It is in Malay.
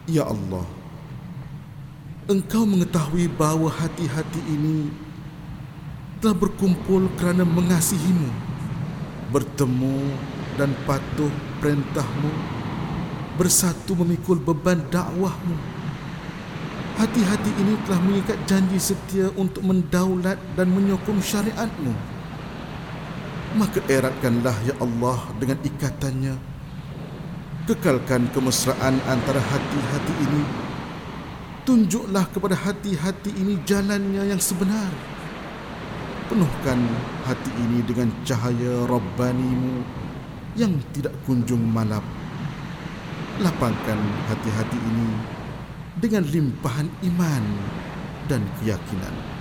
Ya Allah, Engkau mengetahui bahawa hati-hati ini telah berkumpul kerana mengasihi-Mu, bertemu dan patuh perintah-Mu, bersatu memikul beban dakwah-Mu. Hati-hati ini telah mengikat janji setia untuk mendaulat dan menyokong syariat-Mu. Maka eratkanlah ya Allah dengan ikatannya. Kekalkan kemesraan antara hati-hati ini. Tunjuklah kepada hati-hati ini jalannya yang sebenar. Penuhkan hati ini dengan cahaya Rabbani-Mu yang tidak kunjung malap. Lapangkan hati-hati ini dengan limpahan iman dan keyakinan.